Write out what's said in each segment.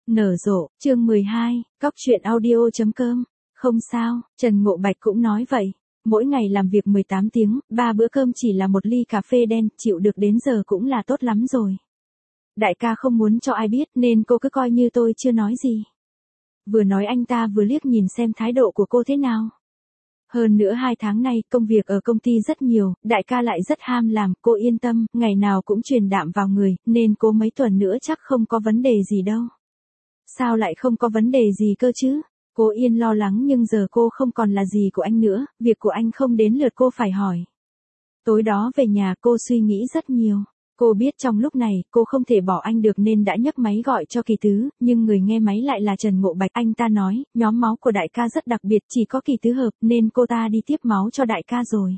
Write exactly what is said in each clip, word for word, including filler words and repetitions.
Nở rộ, chương mười hai, cóc truyện audio chấm com. Không sao, Trần Ngộ Bạch cũng nói vậy. Mỗi ngày làm việc mười tám tiếng, ba bữa cơm chỉ là một ly cà phê đen, chịu được đến giờ cũng là tốt lắm rồi. Đại ca không muốn cho ai biết nên cô cứ coi như tôi chưa nói gì. Vừa nói anh ta vừa liếc nhìn xem thái độ của cô thế nào. Hơn nữa hai tháng nay công việc ở công ty rất nhiều, đại ca lại rất ham làm, cô yên tâm, ngày nào cũng truyền đạm vào người, nên cô mấy tuần nữa chắc không có vấn đề gì đâu. Sao lại không có vấn đề gì cơ chứ? Cô Yên lo lắng nhưng giờ cô không còn là gì của anh nữa, việc của anh không đến lượt cô phải hỏi. Tối đó về nhà cô suy nghĩ rất nhiều. Cô biết trong lúc này cô không thể bỏ anh được nên đã nhấc máy gọi cho Kỳ Tứ, nhưng người nghe máy lại là Trần Ngộ Bạch. Anh ta nói, nhóm máu của đại ca rất đặc biệt, chỉ có Kỳ Tứ hợp nên cô ta đi tiếp máu cho đại ca rồi.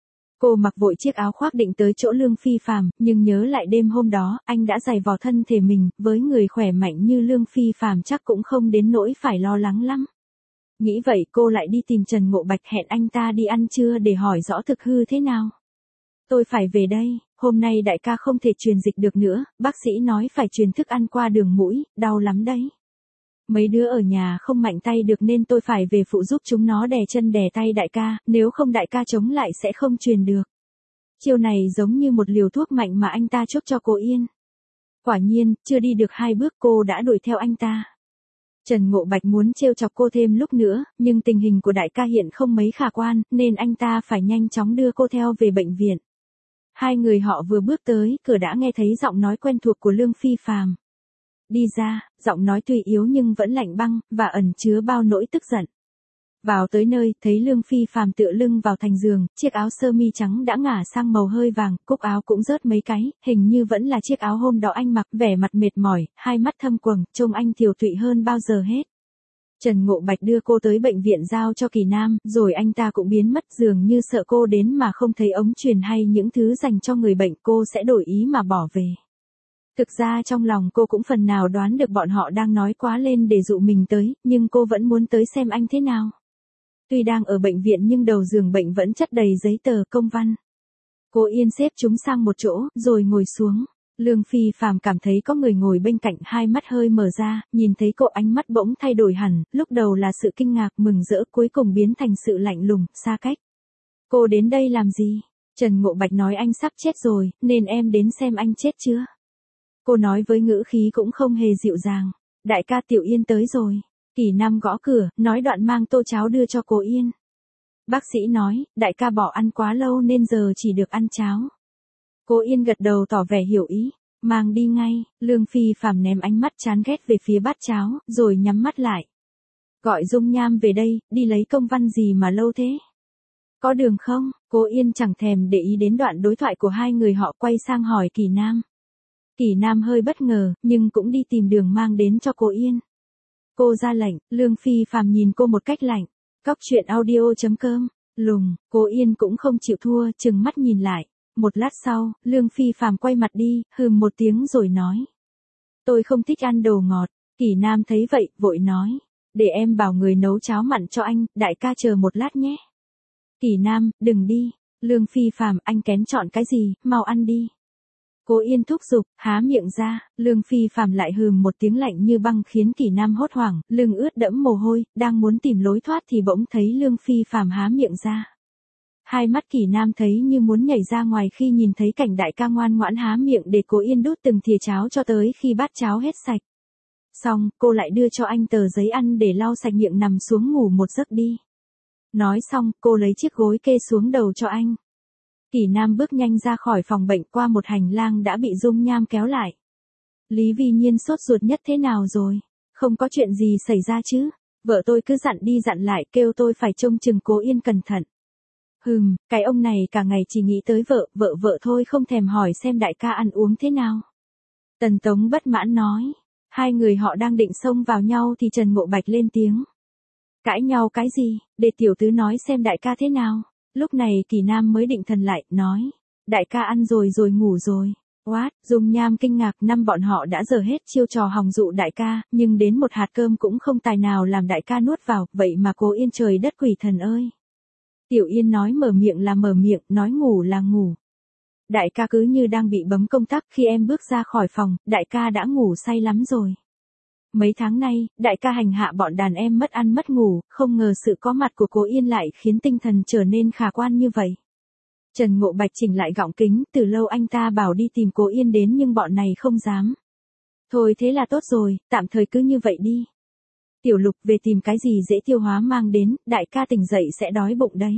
Cô mặc vội chiếc áo khoác định tới chỗ Lương Phi Phàm, nhưng nhớ lại đêm hôm đó, anh đã giày vò thân thể mình, với người khỏe mạnh như Lương Phi Phàm chắc cũng không đến nỗi phải lo lắng lắm. Nghĩ vậy cô lại đi tìm Trần Ngộ Bạch hẹn anh ta đi ăn trưa để hỏi rõ thực hư thế nào. Tôi phải về đây, hôm nay đại ca không thể truyền dịch được nữa, bác sĩ nói phải truyền thức ăn qua đường mũi, đau lắm đấy. Mấy đứa ở nhà không mạnh tay được nên tôi phải về phụ giúp chúng nó đè chân đè tay đại ca, nếu không đại ca chống lại sẽ không truyền được. Chiêu này giống như một liều thuốc mạnh mà anh ta chốt cho cô Yên. Quả nhiên, chưa đi được hai bước cô đã đuổi theo anh ta. Trần Ngộ Bạch muốn trêu chọc cô thêm lúc nữa, nhưng tình hình của đại ca hiện không mấy khả quan, nên anh ta phải nhanh chóng đưa cô theo về bệnh viện. Hai người họ vừa bước tới, cửa đã nghe thấy giọng nói quen thuộc của Lương Phi Phàm. Đi ra, giọng nói tuy yếu nhưng vẫn lạnh băng, và ẩn chứa bao nỗi tức giận. Vào tới nơi, thấy Lương Phi Phàm tựa lưng vào thành giường, chiếc áo sơ mi trắng đã ngả sang màu hơi vàng, cúc áo cũng rớt mấy cái, hình như vẫn là chiếc áo hôm đó anh mặc, vẻ mặt mệt mỏi, hai mắt thâm quầng, trông anh tiều tụy hơn bao giờ hết. Trần Ngộ Bạch đưa cô tới bệnh viện giao cho Kỳ Nam, rồi anh ta cũng biến mất, dường như sợ cô đến mà không thấy ống truyền hay những thứ dành cho người bệnh cô sẽ đổi ý mà bỏ về. Thực ra trong lòng cô cũng phần nào đoán được bọn họ đang nói quá lên để dụ mình tới, nhưng cô vẫn muốn tới xem anh thế nào. Tuy đang ở bệnh viện nhưng đầu giường bệnh vẫn chất đầy giấy tờ công văn. Cô Yên xếp chúng sang một chỗ, rồi ngồi xuống. Lương Phi Phàm cảm thấy có người ngồi bên cạnh, hai mắt hơi mở ra, nhìn thấy cô ánh mắt bỗng thay đổi hẳn, lúc đầu là sự kinh ngạc mừng rỡ cuối cùng biến thành sự lạnh lùng, xa cách. Cô đến đây làm gì? Trần Ngộ Bạch nói anh sắp chết rồi, nên em đến xem anh chết chưa? Cô nói với ngữ khí cũng không hề dịu dàng. Đại ca Tiểu Yên tới rồi. Kỳ Nam gõ cửa, nói đoạn mang tô cháo đưa cho cô Yên. Bác sĩ nói, đại ca bỏ ăn quá lâu nên giờ chỉ được ăn cháo. Cô Yên gật đầu tỏ vẻ hiểu ý, mang đi ngay. Lương Phi Phàm ném ánh mắt chán ghét về phía bát cháo, rồi nhắm mắt lại. Gọi Dung Nham về đây, đi lấy công văn gì mà lâu thế? Có đường không? Cô Yên chẳng thèm để ý đến đoạn đối thoại của hai người họ, quay sang hỏi Kỳ Nam. Kỳ Nam hơi bất ngờ, nhưng cũng đi tìm đường mang đến cho cô Yên. Cô ra lệnh, Lương Phi Phàm nhìn cô một cách lạnh. Cóc truyện audio chấm com. Lùng, cô Yên cũng không chịu thua, chừng mắt nhìn lại. Một lát sau, Lương Phi Phàm quay mặt đi, hừm một tiếng rồi nói. Tôi không thích ăn đồ ngọt. Kỳ Nam thấy vậy, vội nói. Để em bảo người nấu cháo mặn cho anh, đại ca chờ một lát nhé. Kỳ Nam, đừng đi. Lương Phi Phàm, anh kén chọn cái gì, mau ăn đi. Cô Yên thúc giục, há miệng ra, Lương Phi Phàm lại hừm một tiếng lạnh như băng khiến Kỳ Nam hốt hoảng, lưng ướt đẫm mồ hôi, đang muốn tìm lối thoát thì bỗng thấy Lương Phi Phàm há miệng ra. Hai mắt Kỳ Nam thấy như muốn nhảy ra ngoài khi nhìn thấy cảnh đại ca ngoan ngoãn há miệng để cô Yên đút từng thìa cháo cho tới khi bát cháo hết sạch. Xong, cô lại đưa cho anh tờ giấy ăn để lau sạch miệng, nằm xuống ngủ một giấc đi. Nói xong, cô lấy chiếc gối kê xuống đầu cho anh. Kỳ Nam bước nhanh ra khỏi phòng bệnh, qua một hành lang đã bị Dung Nham kéo lại. Lý Vi Nhiên sốt ruột nhất thế nào rồi? Không có chuyện gì xảy ra chứ? Vợ tôi cứ dặn đi dặn lại kêu tôi phải trông chừng cô Yên cẩn thận. Hừm, cái ông này cả ngày chỉ nghĩ tới vợ, vợ vợ thôi, không thèm hỏi xem đại ca ăn uống thế nào. Tần Tống bất mãn nói. Hai người họ đang định xông vào nhau thì Trần Ngộ Bạch lên tiếng. Cãi nhau cái gì, để tiểu tứ nói xem đại ca thế nào. Lúc này Kỳ Nam mới định thần lại, nói. Đại ca ăn rồi rồi ngủ rồi. What? Dung Nham kinh ngạc, năm bọn họ đã dở hết chiêu trò hòng dụ đại ca, nhưng đến một hạt cơm cũng không tài nào làm đại ca nuốt vào, vậy mà cô Yên trời đất quỷ thần ơi. Tiểu Yên nói mở miệng là mở miệng, nói ngủ là ngủ. Đại ca cứ như đang bị bấm công tắc, khi em bước ra khỏi phòng, đại ca đã ngủ say lắm rồi. Mấy tháng nay, đại ca hành hạ bọn đàn em mất ăn mất ngủ, không ngờ sự có mặt của cô Yên lại khiến tinh thần trở nên khả quan như vậy. Trần Ngộ Bạch chỉnh lại gọng kính, từ lâu anh ta bảo đi tìm cô Yên đến nhưng bọn này không dám. Thôi thế là tốt rồi, tạm thời cứ như vậy đi. Tiểu Lục về tìm cái gì dễ tiêu hóa mang đến, đại ca tỉnh dậy sẽ đói bụng đấy.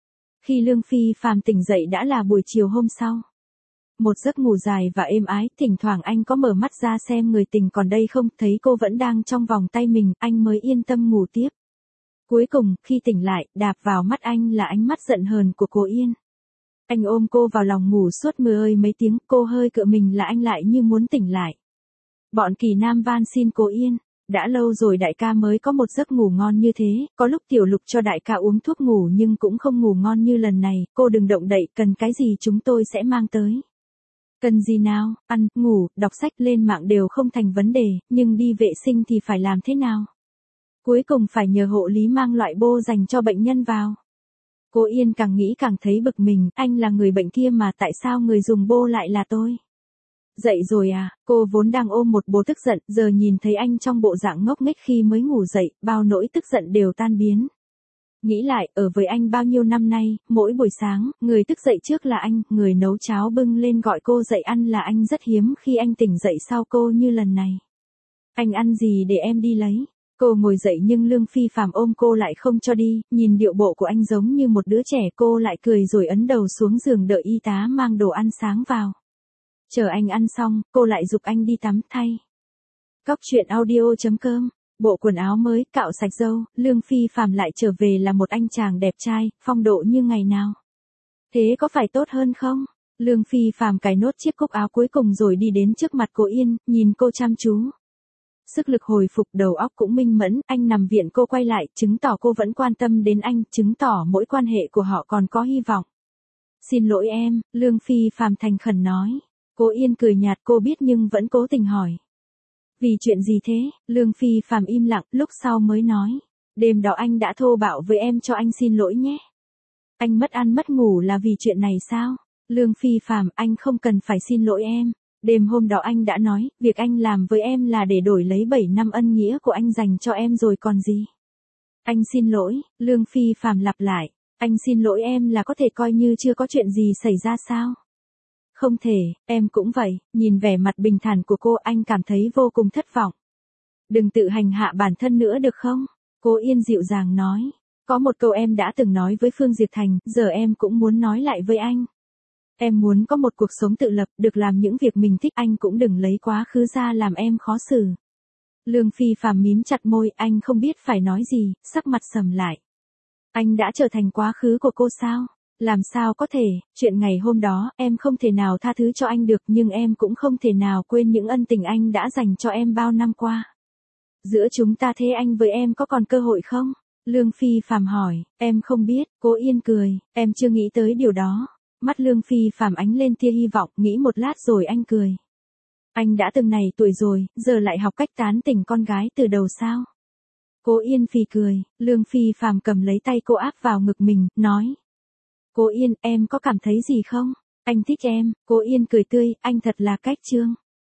Khi Lương Phi Phàm tỉnh dậy đã là buổi chiều hôm sau. Một giấc ngủ dài và êm ái, thỉnh thoảng anh có mở mắt ra xem người tình còn đây không, thấy cô vẫn đang trong vòng tay mình, anh mới yên tâm ngủ tiếp. Cuối cùng, khi tỉnh lại, đạp vào mắt anh là ánh mắt giận hờn của cô Yên. Anh ôm cô vào lòng ngủ suốt mười ơi mấy tiếng, cô hơi cựa mình là anh lại như muốn tỉnh lại. Bọn Kỳ Nam van xin cô Yên. Đã lâu rồi đại ca mới có một giấc ngủ ngon như thế, có lúc Tiểu Lục cho đại ca uống thuốc ngủ nhưng cũng không ngủ ngon như lần này, cô đừng động đậy, cần cái gì chúng tôi sẽ mang tới. Cần gì nào, ăn, ngủ, đọc sách, lên mạng đều không thành vấn đề, nhưng đi vệ sinh thì phải làm thế nào? Cuối cùng phải nhờ hộ lý mang loại bô dành cho bệnh nhân vào. Cô Yên càng nghĩ càng thấy bực mình, anh là người bệnh kia mà tại sao người dùng bô lại là tôi? Dậy rồi à, cô vốn đang ôm một bố tức giận, giờ nhìn thấy anh trong bộ dạng ngốc nghếch khi mới ngủ dậy, bao nỗi tức giận đều tan biến. Nghĩ lại, ở với anh bao nhiêu năm nay, mỗi buổi sáng, người thức dậy trước là anh, người nấu cháo bưng lên gọi cô dậy ăn là anh, rất hiếm khi anh tỉnh dậy sau cô như lần này. Anh ăn gì để em đi lấy? Cô ngồi dậy nhưng Lương Phi Phàm ôm cô lại không cho đi, nhìn điệu bộ của anh giống như một đứa trẻ, cô lại cười rồi ấn đầu xuống giường đợi y tá mang đồ ăn sáng vào. Chờ anh ăn xong, cô lại giục anh đi tắm thay. Cóc truyện audio chấm com. Bộ quần áo mới, cạo sạch râu, Lương Phi Phàm lại trở về là một anh chàng đẹp trai, phong độ như ngày nào. Thế có phải tốt hơn không? Lương Phi Phàm cài nốt chiếc cúc áo cuối cùng rồi đi đến trước mặt cô Yên, nhìn cô chăm chú. Sức lực hồi phục, đầu óc cũng minh mẫn, anh nằm viện cô quay lại, chứng tỏ cô vẫn quan tâm đến anh, chứng tỏ mỗi quan hệ của họ còn có hy vọng. Xin lỗi em, Lương Phi Phàm thành khẩn nói. Cô Yên cười nhạt, cô biết nhưng vẫn cố tình hỏi. Vì chuyện gì thế? Lương Phi Phàm im lặng, lúc sau mới nói. Đêm đó anh đã thô bạo với em, cho anh xin lỗi nhé. Anh mất ăn mất ngủ là vì chuyện này sao? Lương Phi Phàm, anh không cần phải xin lỗi em. Đêm hôm đó anh đã nói, việc anh làm với em là để đổi lấy bảy năm ân nghĩa của anh dành cho em rồi còn gì. Anh xin lỗi, Lương Phi Phàm lặp lại. Anh xin lỗi em là có thể coi như chưa có chuyện gì xảy ra sao? Không thể, em cũng vậy, nhìn vẻ mặt bình thản của cô anh cảm thấy vô cùng thất vọng. Đừng tự hành hạ bản thân nữa được không? Cô Yên dịu dàng nói. Có một câu em đã từng nói với Phương Diệp Thành, giờ em cũng muốn nói lại với anh. Em muốn có một cuộc sống tự lập, được làm những việc mình thích, anh cũng đừng lấy quá khứ ra làm em khó xử. Lương Phi Phàm mím chặt môi, anh không biết phải nói gì, sắc mặt sầm lại. Anh đã trở thành quá khứ của cô sao? Làm sao có thể, chuyện ngày hôm đó, em không thể nào tha thứ cho anh được, nhưng em cũng không thể nào quên những ân tình anh đã dành cho em bao năm qua. Giữa chúng ta thế anh với em có còn cơ hội không? Lương Phi Phàm hỏi, em không biết, cô Yên cười, em chưa nghĩ tới điều đó. Mắt Lương Phi Phàm ánh lên tia hy vọng, nghĩ một lát rồi anh cười. Anh đã từng này tuổi rồi, giờ lại học cách tán tỉnh con gái từ đầu sao? Cô Yên phì cười, Lương Phi Phàm cầm lấy tay cô áp vào ngực mình, nói. Cô Yên, em có cảm thấy gì không? Anh thích em, cô Yên cười tươi, anh thật là cách trương.